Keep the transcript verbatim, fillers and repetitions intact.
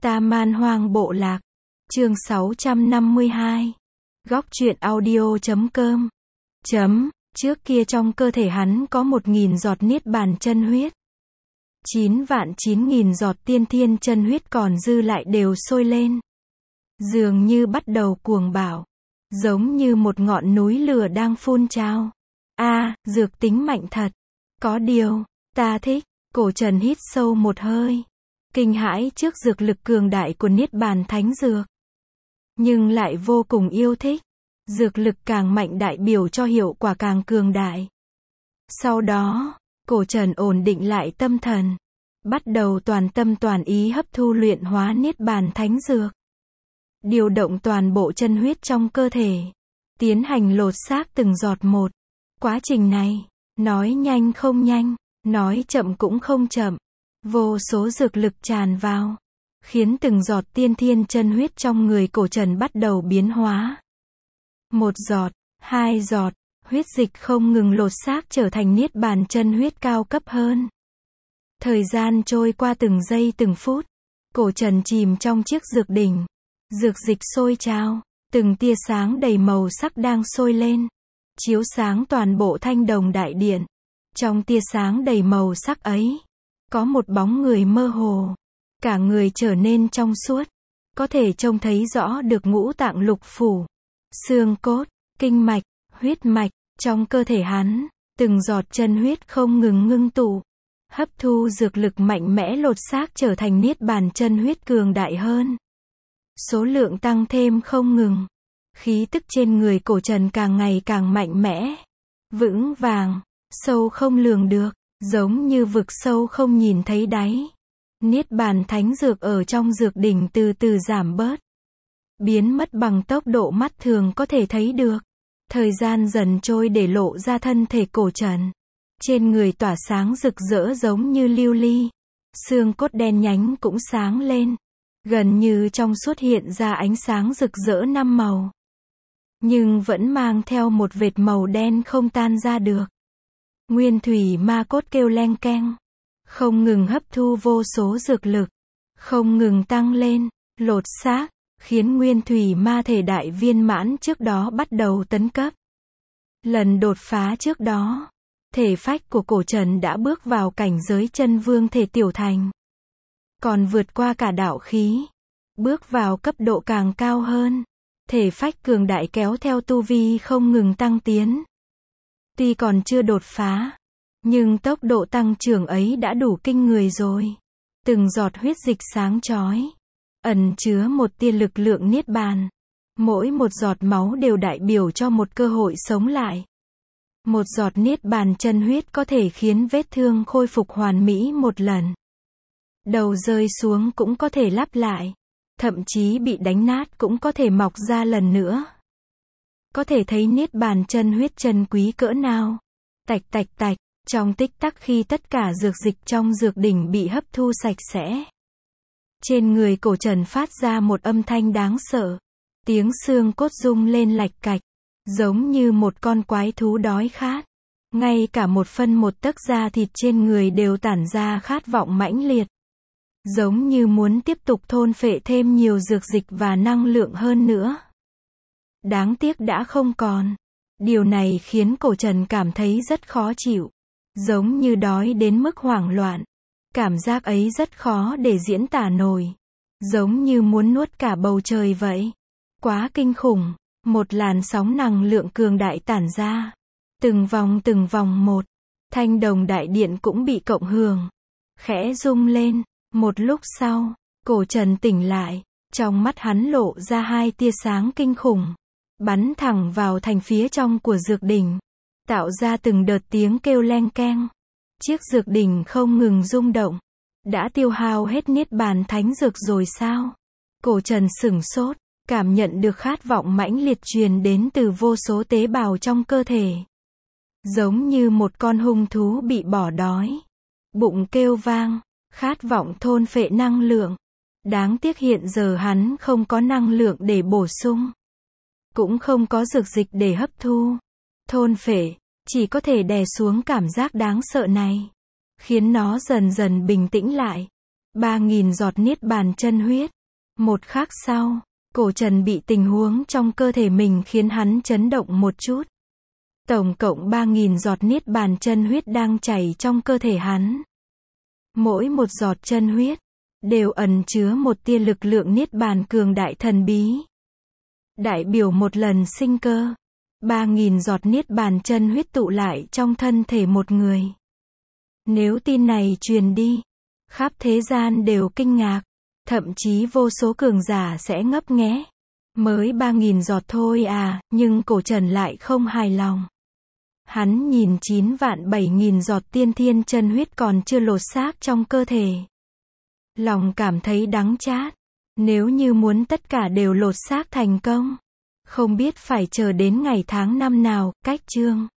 Ta Man Hoang Bộ Lạc. Chương sáu trăm năm mươi hai. Góc truyện audio chấm com. Chấm, trước kia trong cơ thể hắn có một nghìn giọt niết bàn chân huyết. Chín vạn chín nghìn giọt tiên thiên chân huyết còn dư lại đều sôi lên. Dường như bắt đầu cuồng bạo. Giống như một ngọn núi lửa đang phun trào. A, à, dược tính mạnh thật. Có điều, ta thích. Cổ Trần hít sâu một hơi. Kinh hãi trước dược lực cường đại của niết bàn thánh dược. Nhưng lại vô cùng yêu thích. Dược lực càng mạnh đại biểu cho hiệu quả càng cường đại. Sau đó, Cổ Trần ổn định lại tâm thần. Bắt đầu toàn tâm toàn ý hấp thu luyện hóa niết bàn thánh dược. Điều động toàn bộ chân huyết trong cơ thể. Tiến hành lột xác từng giọt một. Quá trình này, nói nhanh không nhanh, nói chậm cũng không chậm. Vô số dược lực tràn vào. Khiến từng giọt tiên thiên chân huyết trong người Cổ Trần bắt đầu biến hóa. Một giọt, hai giọt, huyết dịch không ngừng lột xác trở thành niết bàn chân huyết cao cấp hơn. Thời gian trôi qua từng giây từng phút. Cổ Trần chìm trong chiếc dược đỉnh. Dược dịch sôi trào, từng tia sáng đầy màu sắc đang sôi lên. Chiếu sáng toàn bộ Thanh Đồng Đại Điện. Trong tia sáng đầy màu sắc ấy, có một bóng người mơ hồ. Cả người trở nên trong suốt. Có thể trông thấy rõ được ngũ tạng lục phủ, xương cốt, kinh mạch, huyết mạch. Trong cơ thể hắn, từng giọt chân huyết không ngừng ngưng tụ. Hấp thu dược lực mạnh mẽ lột xác trở thành niết bàn chân huyết cường đại hơn. Số lượng tăng thêm không ngừng. Khí tức trên người Cổ Trần càng ngày càng mạnh mẽ. Vững vàng, sâu không lường được, giống như vực sâu không nhìn thấy đáy. Niết bàn thánh dược ở trong dược đỉnh từ từ giảm bớt. Biến mất bằng tốc độ mắt thường có thể thấy được. Thời gian dần trôi để lộ ra thân thể Cổ Trần. Trên người tỏa sáng rực rỡ giống như lưu ly. Xương cốt đen nhánh cũng sáng lên. Gần như trong suốt hiện ra ánh sáng rực rỡ năm màu. Nhưng vẫn mang theo một vệt màu đen không tan ra được. Nguyên thủy ma cốt kêu leng keng. Không ngừng hấp thu vô số dược lực. Không ngừng tăng lên, lột xác, khiến nguyên thủy ma thể đại viên mãn trước đó bắt đầu tấn cấp. Lần đột phá trước đó, thể phách của Cổ Trần đã bước vào cảnh giới chân vương thể tiểu thành. Còn vượt qua cả đạo khí. Bước vào cấp độ càng cao hơn. Thể phách cường đại kéo theo tu vi không ngừng tăng tiến. Tuy còn chưa đột phá, nhưng tốc độ tăng trưởng ấy đã đủ kinh người rồi. Từng giọt huyết dịch sáng chói, ẩn chứa một tia lực lượng niết bàn. Mỗi một giọt máu đều đại biểu cho một cơ hội sống lại. Một giọt niết bàn chân huyết có thể khiến vết thương khôi phục hoàn mỹ một lần. Đầu rơi xuống cũng có thể lắp lại. Thậm chí bị đánh nát cũng có thể mọc ra lần nữa. Có thể thấy niết bàn chân huyết chân quý cỡ nào. Tạch tạch tạch, trong tích tắc khi tất cả dược dịch trong dược đỉnh bị hấp thu sạch sẽ. Trên người Cổ Trần phát ra một âm thanh đáng sợ. Tiếng xương cốt rung lên lạch cạch. Giống như một con quái thú đói khát. Ngay cả một phân một tấc da thịt trên người đều tản ra khát vọng mãnh liệt. Giống như muốn tiếp tục thôn phệ thêm nhiều dược dịch và năng lượng hơn nữa. Đáng tiếc đã không còn. Điều này khiến Cổ Trần cảm thấy rất khó chịu. Giống như đói đến mức hoảng loạn. Cảm giác ấy rất khó để diễn tả nổi. Giống như muốn nuốt cả bầu trời vậy. Quá kinh khủng. Một làn sóng năng lượng cường đại tản ra. Từng vòng từng vòng một. Thanh Đồng Đại Điện cũng bị cộng hưởng. Khẽ rung lên. Một lúc sau, Cổ Trần tỉnh lại. Trong mắt hắn lộ ra hai tia sáng kinh khủng. Bắn thẳng vào thành phía trong của dược đỉnh. Tạo ra từng đợt tiếng kêu leng keng. Chiếc dược đỉnh không ngừng rung động. Đã tiêu hao hết niết bàn thánh dược rồi sao? Cổ Trần sửng sốt. Cảm nhận được khát vọng mãnh liệt truyền đến từ vô số tế bào trong cơ thể. Giống như một con hung thú bị bỏ đói. Bụng kêu vang, khát vọng thôn phệ năng lượng. Đáng tiếc hiện giờ hắn không có năng lượng để bổ sung. Cũng không có dược dịch để hấp thu. Thôn phệ, chỉ có thể đè xuống cảm giác đáng sợ này. Khiến nó dần dần bình tĩnh lại. ba nghìn giọt niết bàn chân huyết. Một khắc sau, cổ trần bị tình huống trong cơ thể mình khiến hắn chấn động một chút. Tổng cộng ba nghìn giọt niết bàn chân huyết đang chảy trong cơ thể hắn. Mỗi một giọt chân huyết đều ẩn chứa một tia lực lượng niết bàn cường đại thần bí. Đại biểu một lần sinh cơ. ba nghìn giọt niết bàn chân huyết tụ lại trong thân thể một người. Nếu tin này truyền đi, khắp thế gian đều kinh ngạc, thậm chí vô số cường giả sẽ ngấp nghé. Mới ba nghìn giọt thôi à, nhưng cổ trần lại không hài lòng. Hắn nhìn chín vạn bảy nghìn giọt tiên thiên chân huyết còn chưa lột xác trong cơ thể. Lòng cảm thấy đắng chát. Nếu như muốn tất cả đều lột xác thành công, không biết phải chờ đến ngày tháng năm nào. Cách chương